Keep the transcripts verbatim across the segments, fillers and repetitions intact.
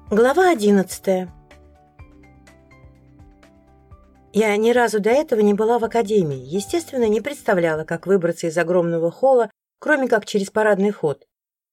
Глава одиннадцатая. Я ни разу до этого не была в академии, естественно, не представляла, как выбраться из огромного холла, кроме как через парадный вход.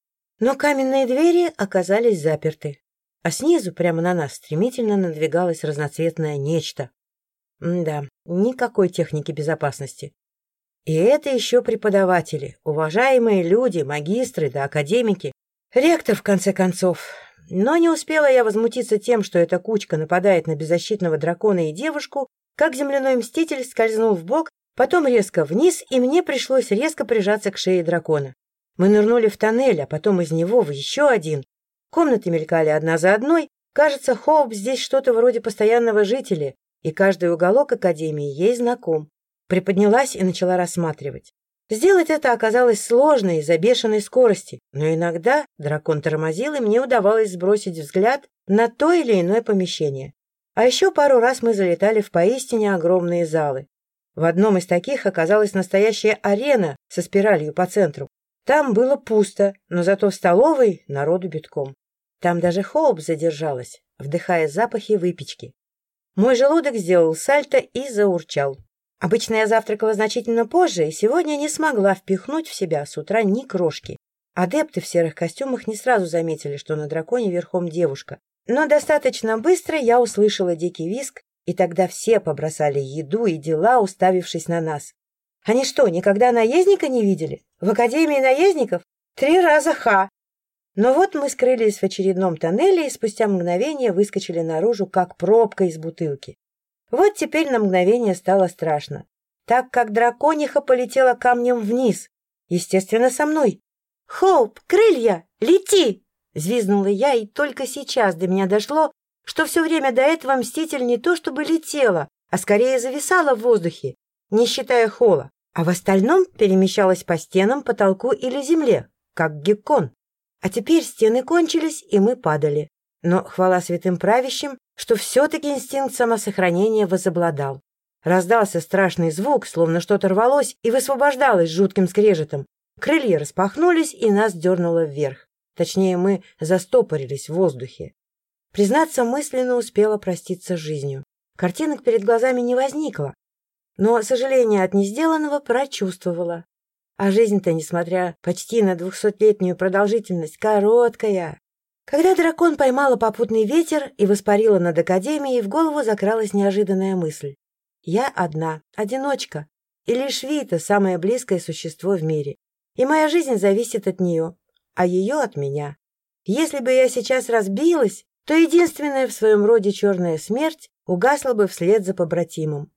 Но каменные двери оказались заперты, а снизу прямо на нас стремительно надвигалось разноцветное нечто. М-да, никакой техники безопасности. И это еще преподаватели, уважаемые люди, магистры да академики, ректор, в конце концов. Но не успела я возмутиться тем, что эта кучка нападает на беззащитного дракона и девушку, как земляной мститель скользнул вбок, потом резко вниз, и мне пришлось резко прижаться к шее дракона. Мы нырнули в тоннель, а потом из него в еще один. Комнаты мелькали одна за одной. Кажется, Хоуп здесь что-то вроде постоянного жителя, и каждый уголок академии ей знаком. Приподнялась и начала рассматривать. Сделать это оказалось сложно из-за бешеной скорости, но иногда дракон тормозил, и мне удавалось сбросить взгляд на то или иное помещение. А еще пару раз мы залетали в поистине огромные залы. В одном из таких оказалась настоящая арена со спиралью по центру. Там было пусто, но зато в столовой народу битком. Там даже Хоуп задержалась, вдыхая запахи выпечки. Мой желудок сделал сальто и заурчал. Обычно я завтракала значительно позже, и сегодня не смогла впихнуть в себя с утра ни крошки. Адепты в серых костюмах не сразу заметили, что на драконе верхом девушка. Но достаточно быстро я услышала дикий визг, и тогда все побросали еду и дела, уставившись на нас. Они что, никогда наездника не видели? В Академии наездников? Три раза ха! Но вот мы скрылись в очередном тоннеле и спустя мгновение выскочили наружу, как пробка из бутылки. Вот теперь на мгновение стало страшно, так как дракониха полетела камнем вниз, естественно, со мной. «Хоуп, крылья! Лети!» — взвизгнула я, и только сейчас до меня дошло, что все время до этого Мститель не то чтобы летела, а скорее зависала в воздухе, не считая холла, а в остальном перемещалась по стенам, потолку или земле, как геккон. А теперь стены кончились, и мы падали. Но хвала святым правящим, что все-таки инстинкт самосохранения возобладал. Раздался страшный звук, словно что-то рвалось и высвобождалось жутким скрежетом. Крылья распахнулись, и нас дернуло вверх. Точнее, мы застопорились в воздухе. Признаться, мысленно успела проститься с жизнью. Картинок перед глазами не возникло, но сожаление от несделанного прочувствовала. А жизнь-то, несмотря почти на двухсотлетнюю продолжительность, короткая. Когда дракон поймала попутный ветер и воспарила над академией, в голову закралась неожиданная мысль. Я одна, одиночка, и лишь Вита — самое близкое существо в мире. И моя жизнь зависит от нее, а ее от меня. Если бы я сейчас разбилась, то единственная в своем роде черная смерть угасла бы вслед за побратимом.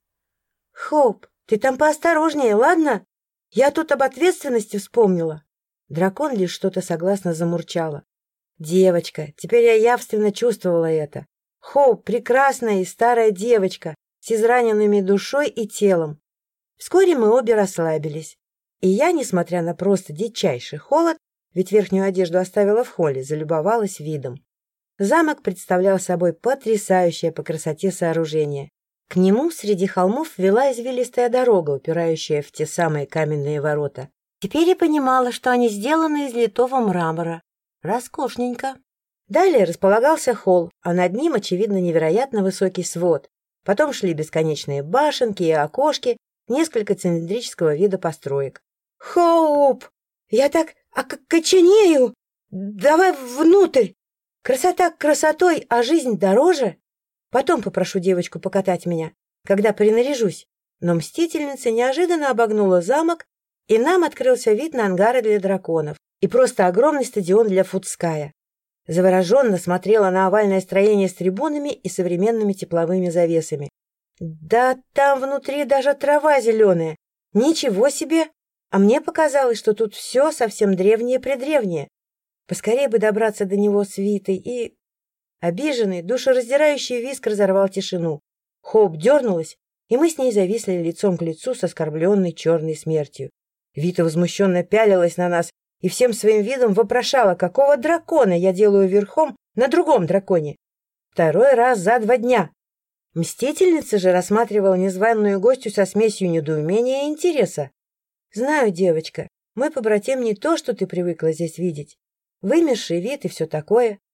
«Хоуп, ты там поосторожнее, ладно? Я тут об ответственности вспомнила». Дракон лишь что-то согласно замурчала. Девочка, теперь я явственно чувствовала это. Хоуп — прекрасная и старая девочка с израненными душой и телом. Вскоре мы обе расслабились. И я, несмотря на просто дичайший холод, ведь верхнюю одежду оставила в холле, залюбовалась видом. Замок представлял собой потрясающее по красоте сооружение. К нему среди холмов вела извилистая дорога, упирающая в те самые каменные ворота. Теперь я понимала, что они сделаны из литого мрамора. Роскошненько. Далее располагался холл, а над ним, очевидно, невероятно высокий свод. Потом шли бесконечные башенки и окошки, несколько цилиндрического вида построек. «Хоуп! Я так окоченею! Давай внутрь! Красота красотой, а жизнь дороже! Потом попрошу девочку покатать меня, когда принаряжусь». Но мстительница неожиданно обогнула замок, и нам открылся вид на ангары для драконов и просто огромный стадион для футская. Завороженно смотрела на овальное строение с трибунами и современными тепловыми завесами. Да там внутри даже трава зеленая. Ничего себе! А мне показалось, что тут все совсем древнее-предревнее. Поскорее бы добраться до него с Витой и... Обиженный, душераздирающий визг разорвал тишину. Хоуп дернулась, и мы с ней зависли лицом к лицу с оскорбленной черной смертью. Вита возмущенно пялилась на нас и всем своим видом вопрошала, какого дракона я делаю верхом на другом драконе. Второй раз за два дня. Мстительница же рассматривала незваную гостью со смесью недоумения и интереса. «Знаю, девочка, мой побратим не то, что ты привыкла здесь видеть. Вымерший вид и все такое.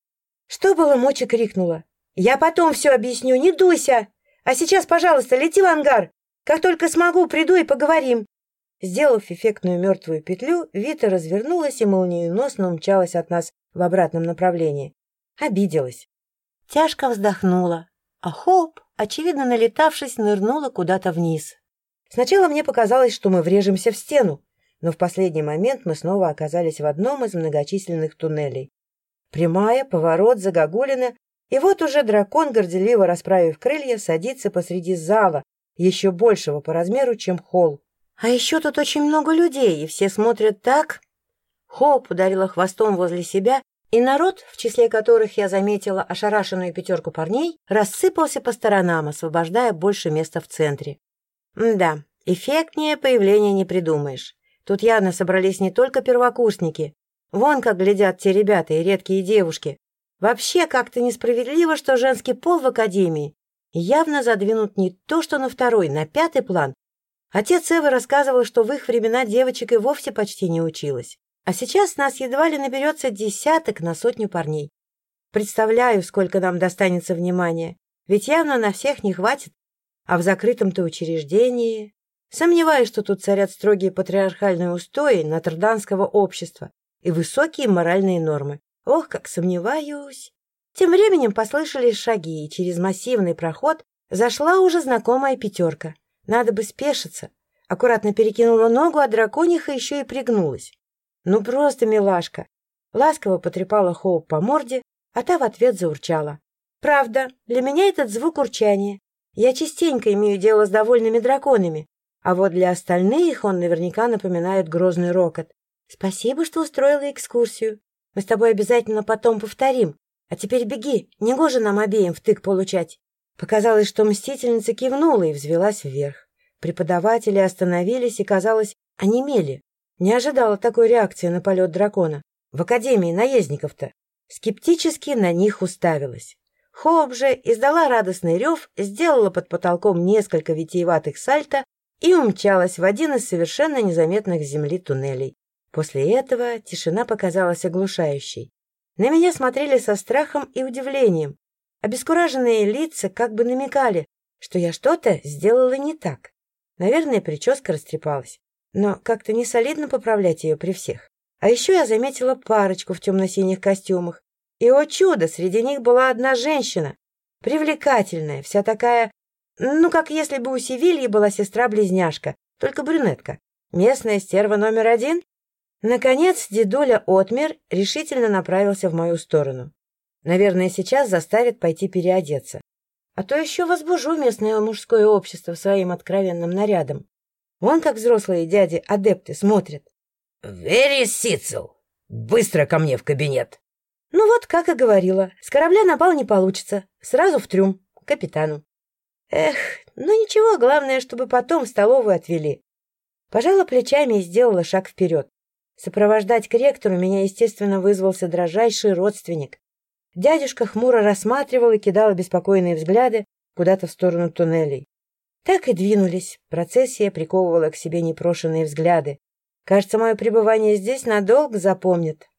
Что было мочи, крикнула. «Я потом все объясню, не дуйся! А сейчас, пожалуйста, лети в ангар! Как только смогу, приду и поговорим!» Сделав эффектную мертвую петлю, Вита развернулась и молниеносно умчалась от нас в обратном направлении. Обиделась. Тяжко вздохнула, а Хоуп, очевидно налетавшись, нырнула куда-то вниз. Сначала мне показалось, что мы врежемся в стену, но в последний момент мы снова оказались в одном из многочисленных туннелей. Прямая, поворот, загогулина, и вот уже дракон, горделиво расправив крылья, садится посреди зала, еще большего по размеру, чем холл. А еще тут очень много людей, и все смотрят так. Хоуп ударила хвостом возле себя, и народ, в числе которых я заметила ошарашенную пятерку парней, рассыпался по сторонам, освобождая больше места в центре. Да, эффектнее появления не придумаешь. Тут явно собрались не только первокурсники. Вон как глядят те ребята и редкие девушки. Вообще как-то несправедливо, что женский пол в академии явно задвинут не то что на второй, на пятый план. Отец Эвы рассказывал, что в их времена девочек и вовсе почти не училось. А сейчас нас едва ли наберется десяток на сотню парней. Представляю, сколько нам достанется внимания, ведь явно на всех не хватит. А в закрытом-то учреждении... Сомневаюсь, что тут царят строгие патриархальные устои нотр-дамского общества и высокие моральные нормы. Ох, как сомневаюсь! Тем временем послышались шаги, и через массивный проход зашла уже знакомая пятерка. Надо бы спешиться. Аккуратно перекинула ногу, а дракониха еще и пригнулась. Ну просто милашка. Ласково потрепала Хоуп по морде, а та в ответ заурчала. Правда, для меня этот звук урчания. Я частенько имею дело с довольными драконами, а вот для остальных он наверняка напоминает грозный рокот. Спасибо, что устроила экскурсию. Мы с тобой обязательно потом повторим. А теперь беги, негоже нам обеим втык получать. Показалось, что мстительница кивнула и взвелась вверх. Преподаватели остановились и, казалось, онемели. Не ожидала такой реакции на полет дракона. В академии наездников-то. Скептически на них уставилась. Хоуп же издала радостный рев, сделала под потолком несколько витиеватых сальто и умчалась в один из совершенно незаметных с земли туннелей. После этого тишина показалась оглушающей. На меня смотрели со страхом и удивлением. Обескураженные лица как бы намекали, что я что-то сделала не так. Наверное, прическа растрепалась, но как-то не солидно поправлять ее при всех. А еще я заметила парочку в темно-синих костюмах. И, о чудо, среди них была одна женщина, привлекательная, вся такая, ну, как если бы у Севильи была сестра-близняшка, только брюнетка. Местная стерва номер один. Наконец, дедуля отмер, решительно направился в мою сторону. Наверное, сейчас заставит пойти переодеться. А то еще возбужу местное мужское общество своим откровенным нарядом. Вон как взрослые дяди-адепты смотрят. — Вери Сицел! Быстро ко мне в кабинет! Ну вот, как и говорила, с корабля на бал не получится. Сразу в трюм, к капитану. Эх, ну ничего, главное, чтобы потом в столовую отвели. Пожала плечами и сделала шаг вперед. Сопровождать к ректору меня, естественно, вызвался дрожайший родственник. Дядюшка хмуро рассматривал и кидал беспокойные взгляды куда-то в сторону туннелей. Так и двинулись. Процессия приковывала к себе непрошенные взгляды. Кажется, мое пребывание здесь надолго запомнит.